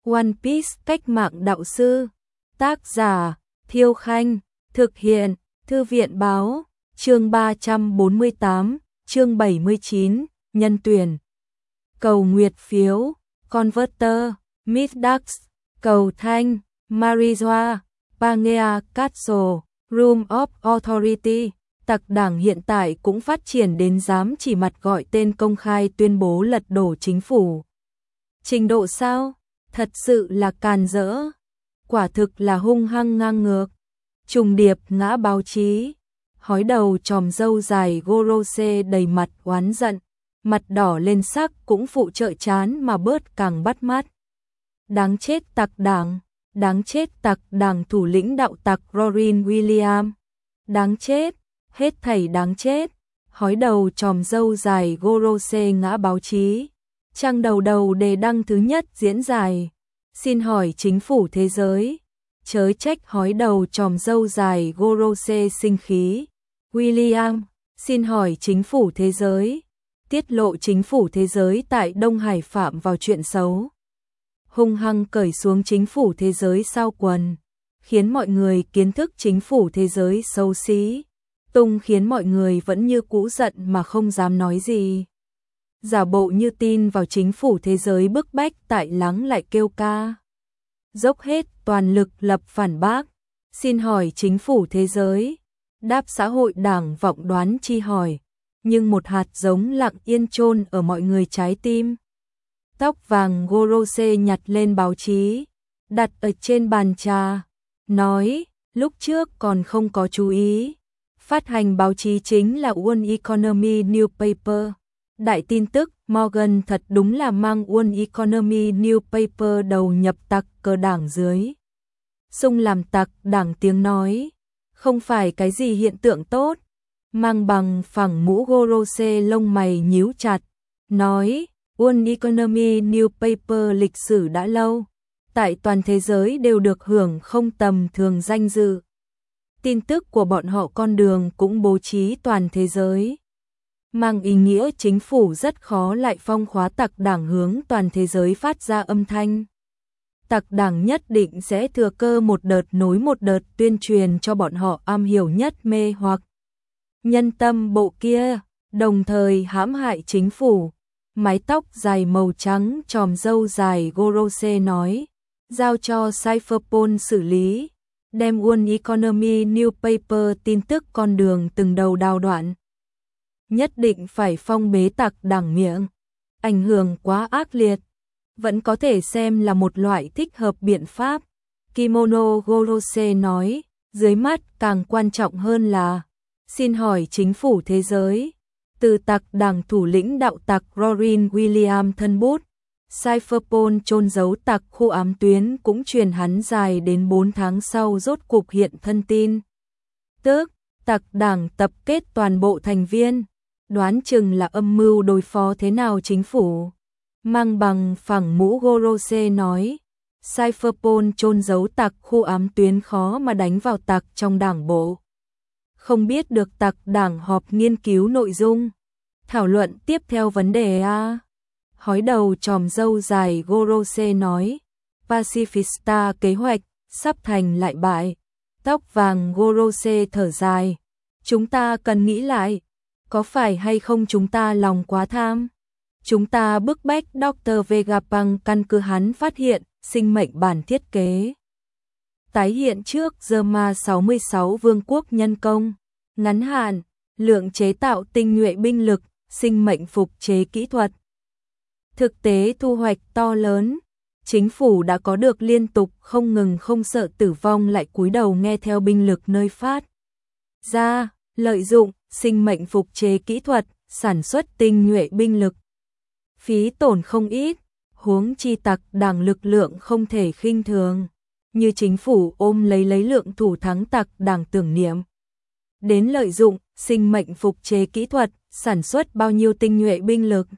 One Piece cách mạng đạo sư. Tác giả Thiêu Khanh. Thực hiện Thư viện báo. Chương 348, chương 79, nhân tuyển. Cầu nguyệt phiếu, Converter, Midax, cầu thanh, Marijoa, Pangea Castle, Room of Authority. Tặc đảng hiện tại cũng phát triển đến dám chỉ mặt gọi tên công khai tuyên bố lật đổ chính phủ. Trình độ sao? Thật sự là càn rỡ. Quả thực là hung hăng ngang ngược. Trùng điệp ngã báo chí. Hói đầu tròm râu dài Gorose đầy mặt oán giận, mặt đỏ lên sắc cũng phụ trợ chán mà bớt càng bắt mắt. Đáng chết tặc đảng, đáng chết tặc đảng thủ lĩnh đạo tặc Rorin William. Đáng chết, hết thảy đáng chết. Hói đầu tròm râu dài Gorose ngã báo chí. Trang đầu đề đăng thứ nhất diễn dài. Xin hỏi chính phủ thế giới. Chớ trách hói đầu tròm râu dài Gorose sinh khí. William, xin hỏi chính phủ thế giới. Tiết lộ chính phủ thế giới tại Đông Hải phạm vào chuyện xấu. Hung hăng cởi xuống chính phủ thế giới sau quần. Khiến mọi người kiến thức chính phủ thế giới xấu xí. Tung khiến mọi người vẫn như cũ giận mà không dám nói gì. Giả bộ như tin vào chính phủ thế giới bức bách tại lắng lại kêu ca. Dốc hết toàn lực lập phản bác. Xin hỏi chính phủ thế giới. Đáp xã hội đảng vọng đoán chi hỏi. Nhưng một hạt giống lặng yên chôn ở mọi người trái tim. Tóc vàng Gorose nhặt lên báo chí. Đặt ở trên bàn trà. Nói, lúc trước còn không có chú ý. Phát hành báo chí chính là One Economy Newspaper. Đại tin tức Morgan thật đúng là mang One Economy Newspaper đầu nhập tặc cờ đảng dưới. Xung làm tặc đảng tiếng nói. Không phải cái gì hiện tượng tốt. Mang bằng phẳng mũ Gorose lông mày nhíu chặt. Nói, One Economy Newspaper lịch sử đã lâu. Tại toàn thế giới đều được hưởng không tầm thường danh dự. Tin tức của bọn họ con đường cũng bố trí toàn thế giới. Mang ý nghĩa chính phủ rất khó lại phong khóa tặc đảng hướng toàn thế giới phát ra âm thanh. Tặc đảng nhất định sẽ thừa cơ một đợt nối một đợt tuyên truyền cho bọn họ am hiểu nhất mê hoặc nhân tâm bộ kia, đồng thời hãm hại chính phủ. Mái tóc dài màu trắng tròm râu dài Gorose nói, giao cho Cypherpol xử lý, đem One Economy Newspaper tin tức con đường từng đầu đào đoạn. Nhất định phải phong bế tặc đảng miệng, ảnh hưởng quá ác liệt, vẫn có thể xem là một loại thích hợp biện pháp. Kimono Gorose nói, dưới mắt càng quan trọng hơn là, xin hỏi chính phủ thế giới, từ tặc đảng thủ lĩnh đạo tặc Rorin William thân bút, Cypherpol chôn giấu tặc khu ám tuyến cũng truyền hắn dài đến 4 tháng sau rốt cục hiện thân tin. Tức, tặc đảng tập kết toàn bộ thành viên, đoán chừng là âm mưu đối phó thế nào chính phủ. Mang bằng phẳng mũ Gorose nói, Cypherpol chôn giấu tặc khu ám tuyến khó mà đánh vào tặc trong đảng bộ. Không biết được tặc đảng họp nghiên cứu nội dung. Thảo luận tiếp theo vấn đề A. Hói đầu tròm râu dài Gorose nói, Pacifista kế hoạch, sắp thành lại bại. Tóc vàng Gorose thở dài, chúng ta cần nghĩ lại, có phải hay không chúng ta lòng quá tham? Chúng ta bức bách Dr. Vegapunk căn cứ hắn phát hiện, sinh mệnh bản thiết kế. Tái hiện trước Zerma 66 vương quốc nhân công, ngắn hạn, lượng chế tạo tinh nhuệ binh lực, sinh mệnh phục chế kỹ thuật. Thực tế thu hoạch to lớn, chính phủ đã có được liên tục không ngừng không sợ tử vong lại cúi đầu nghe theo binh lực nơi phát ra, lợi dụng sinh mệnh phục chế kỹ thuật, sản xuất tinh nhuệ binh lực. Phí tổn không ít, huống chi tặc đảng lực lượng không thể khinh thường, như chính phủ ôm lấy lượng thủ thắng tặc đảng tưởng niệm. Đến lợi dụng sinh mệnh phục chế kỹ thuật, sản xuất bao nhiêu tinh nhuệ binh lực?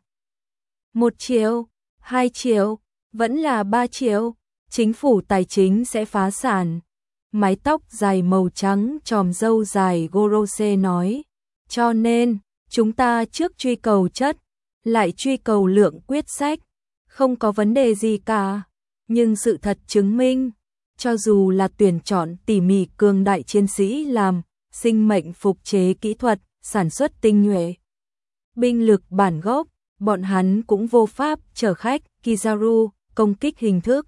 1 triệu, 2 triệu, vẫn là 3 triệu, chính phủ tài chính sẽ phá sản. Mái tóc dài màu trắng tròm râu dài Gorose nói, cho nên, chúng ta trước truy cầu chất, lại truy cầu lượng quyết sách, không có vấn đề gì cả. Nhưng sự thật chứng minh, cho dù là tuyển chọn tỉ mỉ cường đại chiến sĩ làm sinh mệnh phục chế kỹ thuật, sản xuất tinh nhuệ, binh lực bản gốc, bọn hắn cũng vô pháp chở khách. Kizaru, công kích hình thức.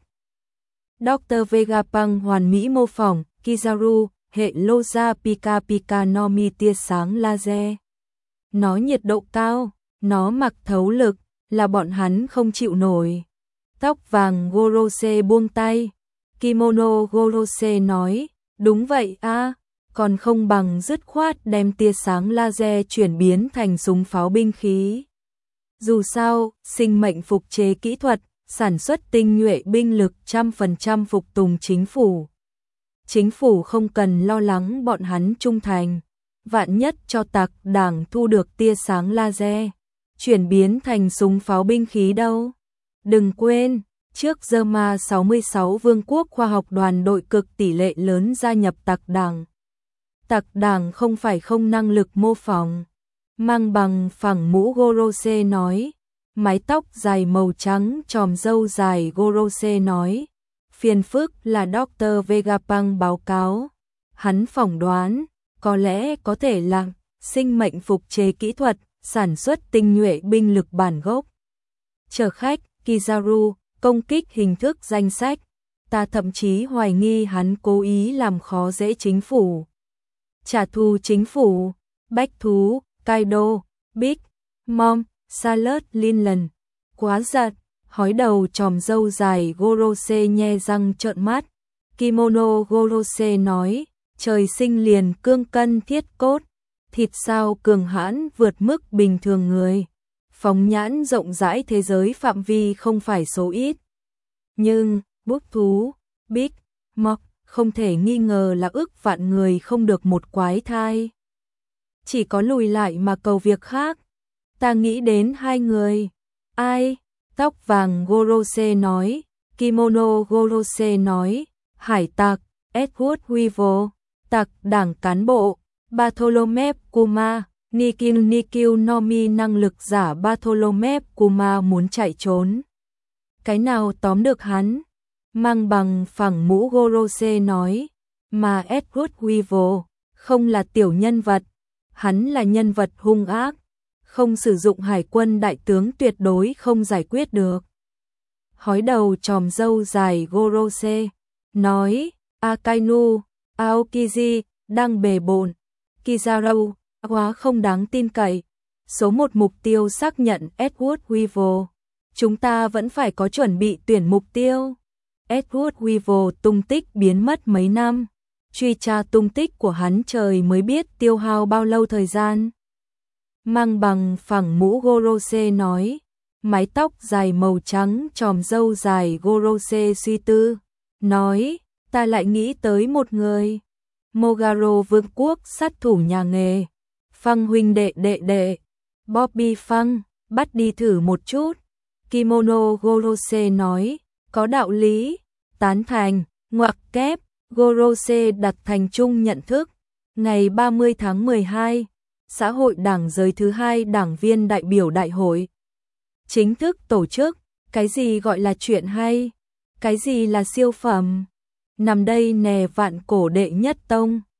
Dr. Vegapunk hoàn mỹ mô phỏng, Kizaru, hệ Loza Pika Pika no Mi tia sáng laser. Nó nhiệt độ cao, nó mặc thấu lực, là bọn hắn không chịu nổi. Tóc vàng Gorose buông tay. Kimono Gorose nói, đúng vậy a, còn không bằng dứt khoát đem tia sáng laser chuyển biến thành súng pháo binh khí. Dù sao, sinh mệnh phục chế kỹ thuật, sản xuất tinh nhuệ binh lực 100% phục tùng chính phủ. Chính phủ không cần lo lắng bọn hắn trung thành. Vạn nhất cho tặc đảng thu được tia sáng laser, chuyển biến thành súng pháo binh khí đâu. Đừng quên, trước Dema 66 Vương quốc khoa học đoàn đội cực tỷ lệ lớn gia nhập tặc đảng. Tặc đảng không phải không năng lực mô phỏng. Mang bằng phẳng mũ Gorose nói. Mái tóc dài màu trắng tròm râu dài Gorose nói. Phiền phức là Dr. Vegapunk báo cáo. Hắn phỏng đoán, có lẽ có thể là sinh mệnh phục chế kỹ thuật, sản xuất tinh nhuệ binh lực bản gốc. Chở khách, Kizaru, công kích hình thức danh sách. Ta thậm chí hoài nghi hắn cố ý làm khó dễ chính phủ. Trả thù chính phủ, bách thú, Kaido, Big Mom, Salad Linland. Quá giật, hói đầu tròm râu dài Gorose nhe răng trợn mắt. Kimono Gorose nói, trời sinh liền cương cân thiết cốt, thịt sao cường hãn vượt mức bình thường người. Phóng nhãn rộng rãi thế giới phạm vi không phải số ít. Nhưng, bút thú, Big Mom, không thể nghi ngờ là ức vạn người không được một quái thai. Chỉ có lùi lại mà cầu việc khác. Ta nghĩ đến hai người. Ai? Tóc vàng Gorose nói. Kimono Gorose nói. Hải tặc, Edward Weevil. Tặc đảng cán bộ, Bartholomew Kuma. Nikil Nomi năng lực giả Bartholomew Kuma muốn chạy trốn. Cái nào tóm được hắn? Mang bằng phẳng mũ Gorose nói. Mà Edward Weevil không là tiểu nhân vật. Hắn là nhân vật hung ác. Không sử dụng hải quân đại tướng tuyệt đối không giải quyết được. Hói đầu tròm râu dài Gorose nói. Akainu, Aokiji đang bề bộn. Kizaru hóa không đáng tin cậy. Số một mục tiêu xác nhận Edward Weevil. Chúng ta vẫn phải có chuẩn bị tuyển mục tiêu. Edward Weevil tung tích biến mất mấy năm. Truy tra tung tích của hắn trời mới biết tiêu hao bao lâu thời gian. Mang bằng phẳng mũ Gorose nói. Mái tóc dài màu trắng tròm râu dài Gorose suy tư. Nói, ta lại nghĩ tới một người. Mogaro vương quốc sát thủ nhà nghề. Phăng huynh đệ đệ. Bobby Phăng, bắt đi thử một chút. Kimono Gorose nói, có đạo lý. Tán thành, ngoặc kép. Gorose đặt thành chung nhận thức. Ngày 30 tháng 12, xã hội đảng giới thứ 2 đảng viên đại biểu đại hội. Chính thức tổ chức, cái gì gọi là chuyện hay? Cái gì là siêu phẩm? Nằm đây nè vạn cổ đệ nhất tông.